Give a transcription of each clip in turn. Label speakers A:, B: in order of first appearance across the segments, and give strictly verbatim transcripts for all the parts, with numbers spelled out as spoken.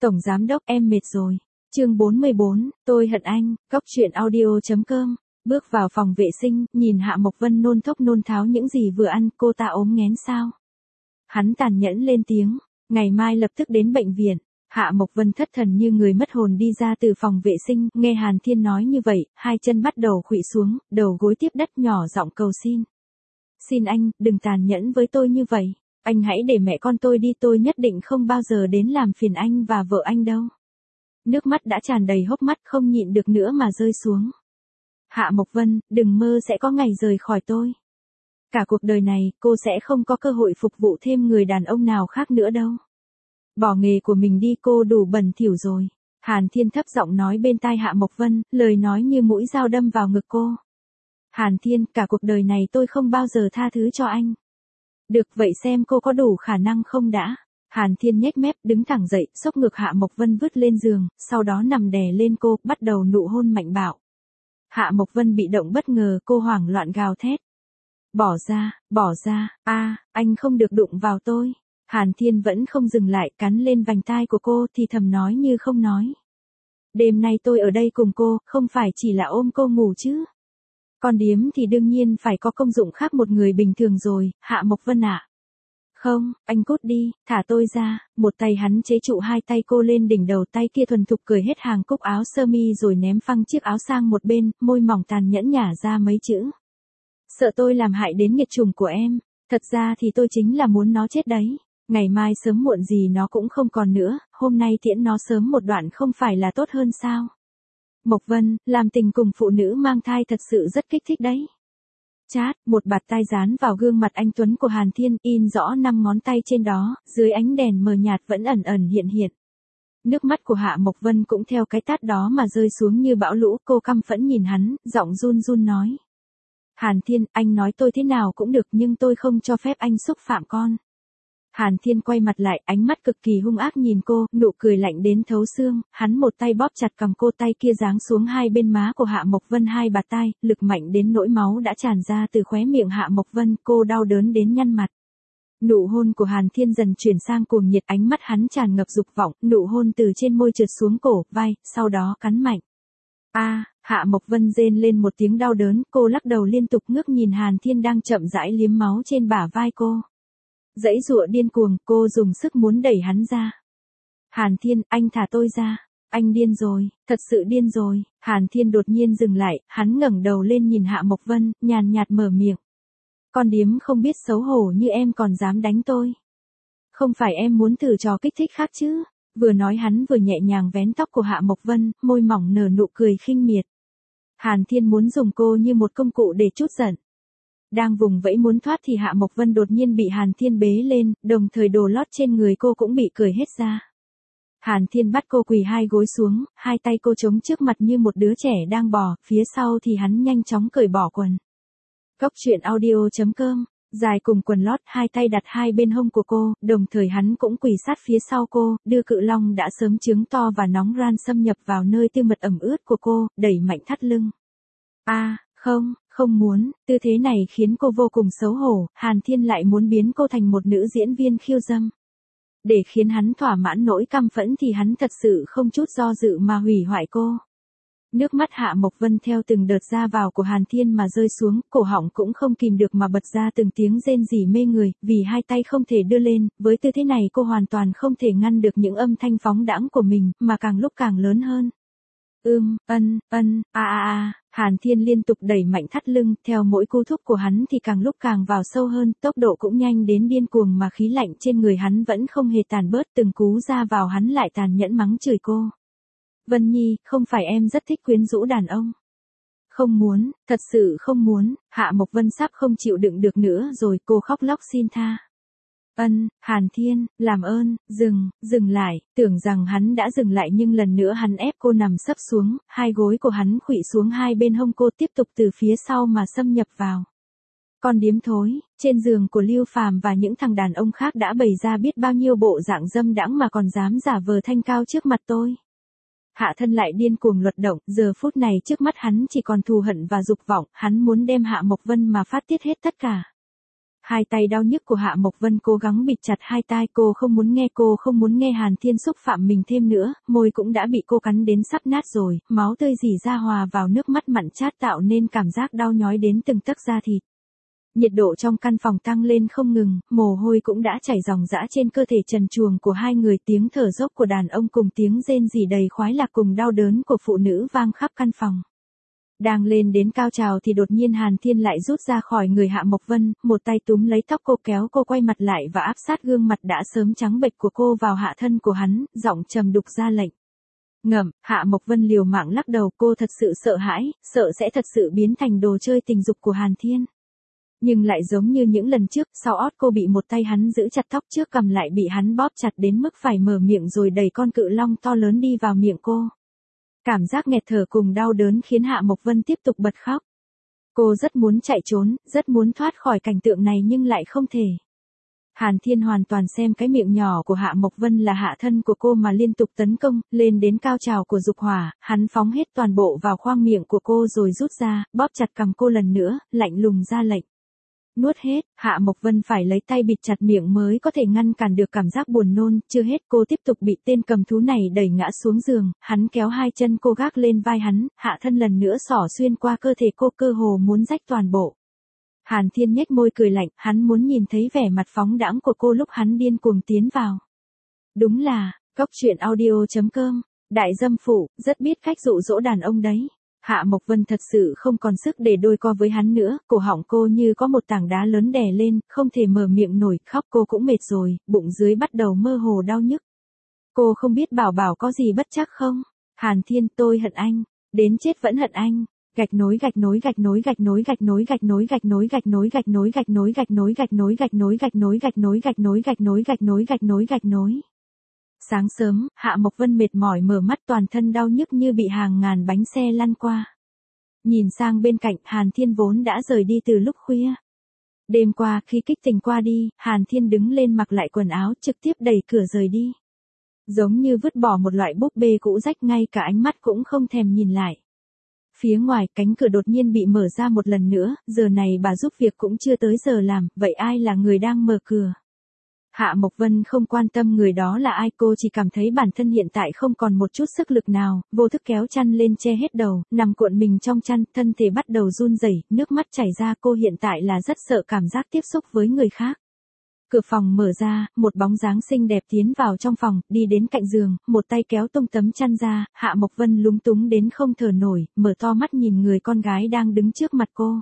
A: Tổng giám đốc em mệt rồi. Chương bốn mươi bốn, tôi hận anh, góc truyện audio.com. Bước vào phòng vệ sinh, nhìn Hạ Mộc Vân nôn thốc nôn tháo những gì vừa ăn, cô ta ốm nghén sao? Hắn tàn nhẫn lên tiếng, ngày mai lập tức đến bệnh viện. Hạ Mộc Vân thất thần như người mất hồn đi ra từ phòng vệ sinh, nghe Hàn Thiên nói như vậy, hai chân bắt đầu khuỵu xuống, đầu gối tiếp đất nhỏ giọng cầu xin. Xin anh, đừng tàn nhẫn với tôi như vậy. Anh hãy để mẹ con tôi đi, tôi nhất định không bao giờ đến làm phiền anh và vợ anh đâu. Nước mắt đã tràn đầy hốc mắt, không nhịn được nữa mà rơi xuống. Hạ Mộc Vân, đừng mơ sẽ có ngày rời khỏi tôi. Cả cuộc đời này, cô sẽ không có cơ hội phục vụ thêm người đàn ông nào khác nữa đâu. Bỏ nghề của mình đi, cô đủ bẩn thỉu rồi. Hàn Thiên thấp giọng nói bên tai Hạ Mộc Vân, lời nói như mũi dao đâm vào ngực cô. Hàn Thiên, cả cuộc đời này tôi không bao giờ tha thứ cho anh. Được vậy xem cô có đủ khả năng không đã. Hàn Thiên nhếch mép, đứng thẳng dậy, xốc ngực Hạ Mộc Vân vứt lên giường, sau đó nằm đè lên cô, bắt đầu nụ hôn mạnh bạo. Hạ Mộc Vân bị động bất ngờ, cô hoảng loạn gào thét. Bỏ ra, bỏ ra, a, anh không được đụng vào tôi. Hàn Thiên vẫn không dừng lại, cắn lên vành tai của cô thì thầm nói như không nói. Đêm nay tôi ở đây cùng cô, không phải chỉ là ôm cô ngủ chứ. Con điếm thì đương nhiên phải có công dụng khác một người bình thường rồi, Hạ Mộc Vân ạ. À. Không, anh cút đi, thả tôi ra. Một tay hắn chế trụ hai tay cô lên đỉnh đầu, tay kia thuần thục cởi hết hàng cúc áo sơ mi rồi ném phăng chiếc áo sang một bên, môi mỏng tàn nhẫn nhả ra mấy chữ. Sợ tôi làm hại đến nghiệt chủng của em, thật ra thì tôi chính là muốn nó chết đấy. Ngày mai sớm muộn gì nó cũng không còn nữa, hôm nay tiễn nó sớm một đoạn không phải là tốt hơn sao? Mộc Vân, làm tình cùng phụ nữ mang thai thật sự rất kích thích đấy. Chát, một bạt tai dán vào gương mặt anh tuấn của Hàn Thiên, in rõ năm ngón tay trên đó, dưới ánh đèn mờ nhạt vẫn ẩn ẩn hiện hiện. Nước mắt của Hạ Mộc Vân cũng theo cái tát đó mà rơi xuống như bão lũ, cô căm phẫn nhìn hắn, giọng run run nói. Hàn Thiên, anh nói tôi thế nào cũng được nhưng tôi không cho phép anh xúc phạm con. Hàn Thiên quay mặt lại, ánh mắt cực kỳ hung ác nhìn cô, nụ cười lạnh đến thấu xương, hắn một tay bóp chặt cằm cô, tay kia giáng xuống hai bên má của Hạ Mộc Vân hai bạt tai, lực mạnh đến nỗi máu đã tràn ra từ khóe miệng Hạ Mộc Vân, cô đau đớn đến nhăn mặt. Nụ hôn của Hàn Thiên dần chuyển sang cuồng nhiệt, ánh mắt hắn tràn ngập dục vọng, nụ hôn từ trên môi trượt xuống cổ, vai, sau đó cắn mạnh. A, à, Hạ Mộc Vân rên lên một tiếng đau đớn, cô lắc đầu liên tục ngước nhìn Hàn Thiên đang chậm rãi liếm máu trên bả vai cô. Dãy giụa điên cuồng, cô dùng sức muốn đẩy hắn ra. Hàn Thiên, anh thả tôi ra. Anh điên rồi, thật sự điên rồi. Hàn Thiên đột nhiên dừng lại, hắn ngẩng đầu lên nhìn Hạ Mộc Vân, nhàn nhạt mở miệng. Con điếm không biết xấu hổ như em còn dám đánh tôi. Không phải em muốn thử trò kích thích khác chứ? Vừa nói hắn vừa nhẹ nhàng vén tóc của Hạ Mộc Vân, môi mỏng nở nụ cười khinh miệt. Hàn Thiên muốn dùng cô như một công cụ để trút giận. Đang vùng vẫy muốn thoát thì Hạ Mộc Vân đột nhiên bị Hàn Thiên bế lên, đồng thời đồ lót trên người cô cũng bị cởi hết ra. Hàn Thiên bắt cô quỳ hai gối xuống, hai tay cô chống trước mặt như một đứa trẻ đang bò, phía sau thì hắn nhanh chóng cởi bỏ quần. Góc truyện audio.com, dài cùng quần lót, hai tay đặt hai bên hông của cô, đồng thời hắn cũng quỳ sát phía sau cô, đưa cự long đã sớm trứng to và nóng ran xâm nhập vào nơi tư mật ẩm ướt của cô, đẩy mạnh thắt lưng. A, à, không, không muốn, tư thế này khiến cô vô cùng xấu hổ, Hàn Thiên lại muốn biến cô thành một nữ diễn viên khiêu dâm. Để khiến hắn thỏa mãn nỗi căm phẫn thì hắn thật sự không chút do dự mà hủy hoại cô. Nước mắt Hạ Mộc Vân theo từng đợt ra vào của Hàn Thiên mà rơi xuống, cổ họng cũng không kìm được mà bật ra từng tiếng rên rỉ mê người, vì hai tay không thể đưa lên, với tư thế này cô hoàn toàn không thể ngăn được những âm thanh phóng đãng của mình, mà càng lúc càng lớn hơn. Ưm, ân, ân, a a a, Hàn Thiên liên tục đẩy mạnh thắt lưng, theo mỗi cú thúc của hắn thì càng lúc càng vào sâu hơn, tốc độ cũng nhanh đến điên cuồng mà khí lạnh trên người hắn vẫn không hề tàn bớt, từng cú ra vào hắn lại tàn nhẫn mắng chửi cô. Vân Nhi, không phải em rất thích quyến rũ đàn ông. Không muốn, thật sự không muốn, Hạ Mộc Vân sắp không chịu đựng được nữa rồi, cô khóc lóc xin tha. Ân, Hàn Thiên, làm ơn, dừng, dừng lại, tưởng rằng hắn đã dừng lại nhưng lần nữa hắn ép cô nằm sấp xuống, hai gối của hắn khuỵu xuống hai bên hông cô tiếp tục từ phía sau mà xâm nhập vào. Con điếm thối, trên giường của Lưu Phàm và những thằng đàn ông khác đã bày ra biết bao nhiêu bộ dạng dâm đãng mà còn dám giả vờ thanh cao trước mặt tôi. Hạ thân lại điên cuồng luật động, giờ phút này trước mắt hắn chỉ còn thù hận và dục vọng, hắn muốn đem Hạ Mộc Vân mà phát tiết hết tất cả. Hai tay đau nhức của Hạ Mộc Vân cố gắng bịt chặt hai tai, cô không muốn nghe, cô không muốn nghe Hàn Thiên xúc phạm mình thêm nữa, môi cũng đã bị cô cắn đến sắp nát rồi, máu tươi rỉ ra hòa vào nước mắt mặn chát tạo nên cảm giác đau nhói đến từng tấc da thịt. Nhiệt độ trong căn phòng tăng lên không ngừng, mồ hôi cũng đã chảy ròng rã trên cơ thể trần truồng của hai người, tiếng thở dốc của đàn ông cùng tiếng rên rỉ đầy khoái lạc cùng đau đớn của phụ nữ vang khắp căn phòng. Đang lên đến cao trào thì đột nhiên Hàn Thiên lại rút ra khỏi người Hạ Mộc Vân, một tay túm lấy tóc cô kéo cô quay mặt lại và áp sát gương mặt đã sớm trắng bệch của cô vào hạ thân của hắn, giọng trầm đục ra lệnh. Ngậm. Hạ Mộc Vân liều mạng lắc đầu, cô thật sự sợ hãi, sợ sẽ thật sự biến thành đồ chơi tình dục của Hàn Thiên. Nhưng lại giống như những lần trước, sau ót cô bị một tay hắn giữ chặt tóc, trước cầm lại bị hắn bóp chặt đến mức phải mở miệng rồi đẩy con cự long to lớn đi vào miệng cô. Cảm giác nghẹt thở cùng đau đớn khiến Hạ Mộc Vân tiếp tục bật khóc. Cô rất muốn chạy trốn, rất muốn thoát khỏi cảnh tượng này nhưng lại không thể. Hàn Thiên hoàn toàn xem cái miệng nhỏ của Hạ Mộc Vân là hạ thân của cô mà liên tục tấn công, lên đến cao trào của dục hỏa, hắn phóng hết toàn bộ vào khoang miệng của cô rồi rút ra, bóp chặt cằm cô lần nữa, lạnh lùng ra lệnh. Nuốt hết. Hạ Mộc Vân phải lấy tay bịt chặt miệng mới có thể ngăn cản được cảm giác buồn nôn, chưa hết cô tiếp tục bị tên cầm thú này đẩy ngã xuống giường, hắn kéo hai chân cô gác lên vai hắn, hạ thân lần nữa xỏ xuyên qua cơ thể cô, cơ hồ muốn rách toàn bộ. Hàn Thiên nhếch môi cười lạnh, hắn muốn nhìn thấy vẻ mặt phóng đãng của cô lúc hắn điên cuồng tiến vào. Đúng là, Cóc Truyện Audio chấm com, đại dâm phụ, rất biết cách dụ dỗ đàn ông đấy. Hạ Mộc Vân thật sự không còn sức để đôi co với hắn nữa, cổ họng cô như có một tảng đá lớn đè lên, không thể mở miệng nổi, khóc cô cũng mệt rồi, bụng dưới bắt đầu mơ hồ đau nhức. Cô không biết bảo bảo có gì bất trắc không? Hàn Thiên, tôi hận anh, đến chết vẫn hận anh. Gạch nối gạch nối gạch nối gạch nối gạch nối gạch nối gạch nối gạch nối gạch nối gạch nối gạch nối gạch nối gạch nối gạch nối gạch nối gạch nối gạch nối gạch nối gạch nối gạch nối. Sáng sớm, Hạ Mộc Vân mệt mỏi mở mắt, toàn thân đau nhức như bị hàng ngàn bánh xe lăn qua. Nhìn sang bên cạnh, Hàn Thiên vốn đã rời đi từ lúc khuya. Đêm qua, khi kích tình qua đi, Hàn Thiên đứng lên mặc lại quần áo, trực tiếp đẩy cửa rời đi. Giống như vứt bỏ một loại búp bê cũ rách, ngay cả ánh mắt cũng không thèm nhìn lại. Phía ngoài, cánh cửa đột nhiên bị mở ra một lần nữa, giờ này bà giúp việc cũng chưa tới giờ làm, vậy ai là người đang mở cửa? Hạ Mộc Vân không quan tâm người đó là ai, cô chỉ cảm thấy bản thân hiện tại không còn một chút sức lực nào, vô thức kéo chăn lên che hết đầu, nằm cuộn mình trong chăn, thân thể bắt đầu run rẩy, nước mắt chảy ra, cô hiện tại là rất sợ cảm giác tiếp xúc với người khác. Cửa phòng mở ra, một bóng dáng xinh đẹp tiến vào trong phòng, đi đến cạnh giường, một tay kéo tung tấm chăn ra, Hạ Mộc Vân lúng túng đến không thở nổi, mở to mắt nhìn người con gái đang đứng trước mặt cô.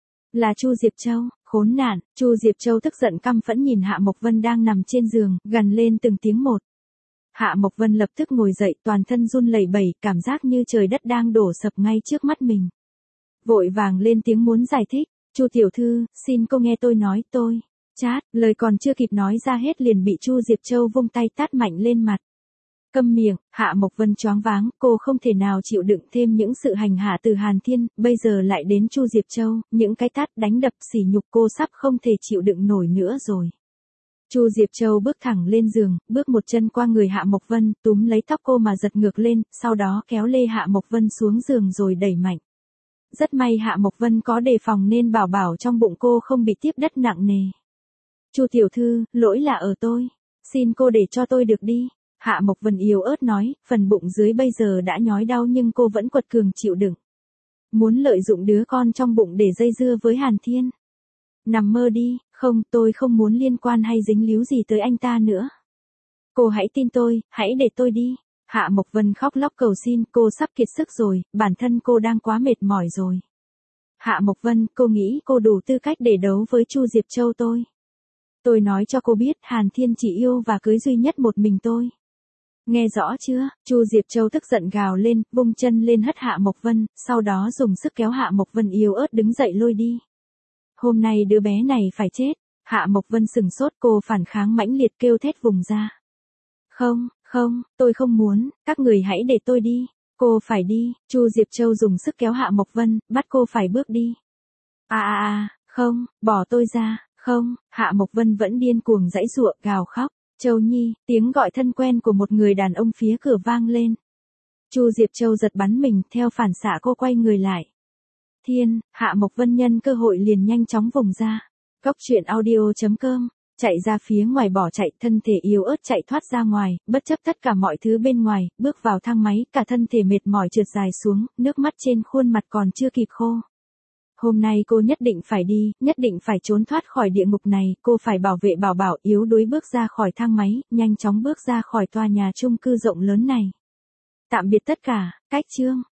A: Là Chu Diệp Châu. Khốn nạn. Chu Diệp Châu tức giận căm phẫn nhìn Hạ Mộc Vân đang nằm trên giường, gằn lên từng tiếng một. Hạ Mộc Vân lập tức ngồi dậy, toàn thân run lẩy bẩy, cảm giác như trời đất đang đổ sập ngay trước mắt mình. Vội vàng lên tiếng muốn giải thích. Chu tiểu thư, xin cô nghe tôi nói, tôi. Chát, lời còn chưa kịp nói ra hết liền bị Chu Diệp Châu vung tay tát mạnh lên mặt. Câm miệng. Hạ Mộc Vân choáng váng, cô không thể nào chịu đựng thêm những sự hành hạ từ Hàn Thiên, bây giờ lại đến Chu Diệp Châu, những cái tát đánh đập sỉ nhục cô sắp không thể chịu đựng nổi nữa rồi. Chu Diệp Châu bước thẳng lên giường, bước một chân qua người Hạ Mộc Vân, túm lấy tóc cô mà giật ngược lên, sau đó kéo lê Hạ Mộc Vân xuống giường rồi đẩy mạnh. Rất may Hạ Mộc Vân có đề phòng nên bảo bảo trong bụng cô không bị tiếp đất nặng nề. Chu tiểu thư, lỗi là ở tôi. Xin cô để cho tôi được đi. Hạ Mộc Vân yếu ớt nói, phần bụng dưới bây giờ đã nhói đau nhưng cô vẫn quật cường chịu đựng. Muốn lợi dụng đứa con trong bụng để dây dưa với Hàn Thiên. Nằm mơ đi, không, tôi không muốn liên quan hay dính líu gì tới anh ta nữa. Cô hãy tin tôi, hãy để tôi đi. Hạ Mộc Vân khóc lóc cầu xin, cô sắp kiệt sức rồi, bản thân cô đang quá mệt mỏi rồi. Hạ Mộc Vân, cô nghĩ cô đủ tư cách để đấu với Chu Diệp Châu tôi. Tôi nói cho cô biết, Hàn Thiên chỉ yêu và cưới duy nhất một mình tôi. Nghe rõ chưa? Chu Diệp Châu tức giận gào lên, vung chân lên hất Hạ Mộc Vân, sau đó dùng sức kéo Hạ Mộc Vân yếu ớt đứng dậy lôi đi. Hôm nay đứa bé này phải chết. Hạ Mộc Vân sừng sốt, cô phản kháng mãnh liệt kêu thét vùng ra. Không, không, tôi không muốn, các người hãy để tôi đi. Cô phải đi. Chu Diệp Châu dùng sức kéo Hạ Mộc Vân, bắt cô phải bước đi. À à à, không, bỏ tôi ra, không. Hạ Mộc Vân vẫn điên cuồng giãy giụa, gào khóc. Châu Nhi, tiếng gọi thân quen của một người đàn ông phía cửa vang lên. Chu Diệp Châu giật bắn mình, theo phản xạ cô quay người lại. Thiên. Hạ Mộc Vân nhân cơ hội liền nhanh chóng vùng ra. Cóc truyện audio chấm com, chạy ra phía ngoài bỏ chạy, thân thể yếu ớt chạy thoát ra ngoài, bất chấp tất cả mọi thứ bên ngoài, bước vào thang máy, cả thân thể mệt mỏi trượt dài xuống, nước mắt trên khuôn mặt còn chưa kịp khô. Hôm nay cô nhất định phải đi, nhất định phải trốn thoát khỏi địa ngục này, cô phải bảo vệ Bảo Bảo, yếu đuối bước ra khỏi thang máy, nhanh chóng bước ra khỏi tòa nhà chung cư rộng lớn này. Tạm biệt tất cả, cách chương.